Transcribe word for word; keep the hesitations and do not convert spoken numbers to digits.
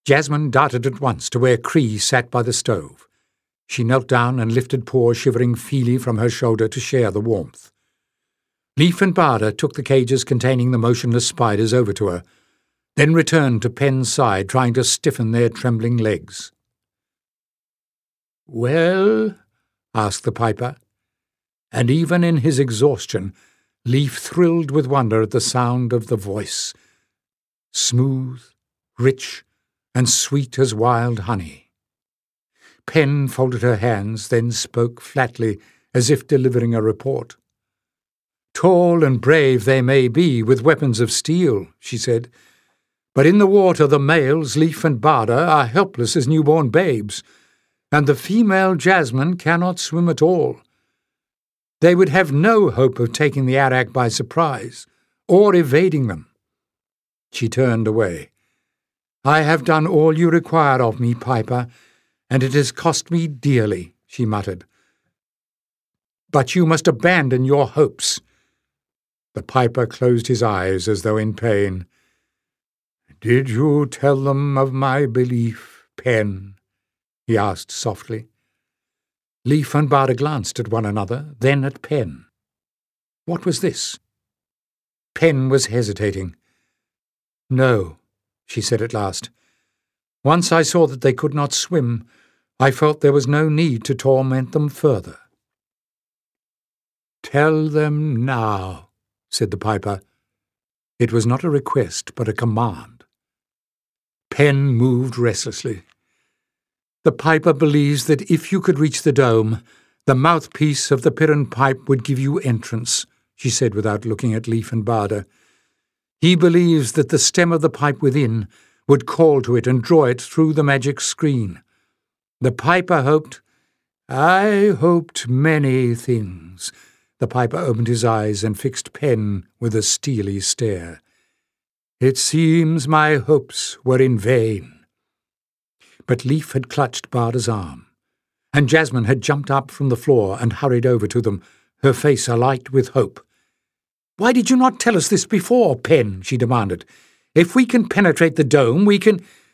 Jasmine darted at once to where Cree sat by the stove. She knelt down and lifted poor shivering Feely from her shoulder to share the warmth. Leif and Barda took the cages containing the motionless spiders over to her, then returned to Penn's side, trying to stiffen their trembling legs. "Well?" asked the piper, and even in his exhaustion, Leif thrilled with wonder at the sound of the voice, smooth, rich, and sweet as wild honey. Penn folded her hands, then spoke flatly, as if delivering a report. "Tall and brave they may be, with weapons of steel," she said, "but in the water the males, Leif and Barda, are helpless as newborn babes, and the female Jasmine cannot swim at all. They would have no hope of taking the Arak by surprise, or evading them." She turned away. "I have done all you require of me, Piper, and it has cost me dearly," she muttered. "But you must abandon your hopes." The piper closed his eyes as though in pain. "Did you tell them of my belief, Penn?" he asked softly. Leif and Barda glanced at one another, then at Penn. What was this? Penn was hesitating. "No," she said at last. "Once I saw that they could not swim, I felt there was no need to torment them further." "Tell them now," said the piper. It was not a request, but a command. Penn moved restlessly. "The piper believes that if you could reach the dome, the mouthpiece of the Piran pipe would give you entrance," she said without looking at Leif and Barda. "He believes that the stem of the pipe within would call to it and draw it through the magic screen. The piper hoped—" "I hoped many things." The piper opened his eyes and fixed Penn with a steely stare. "It seems my hopes were in vain." But Leif had clutched Barda's arm, and Jasmine had jumped up from the floor and hurried over to them, her face alight with hope. "Why did you not tell us this before, Penn?" she demanded. "If we can penetrate the dome, we can—"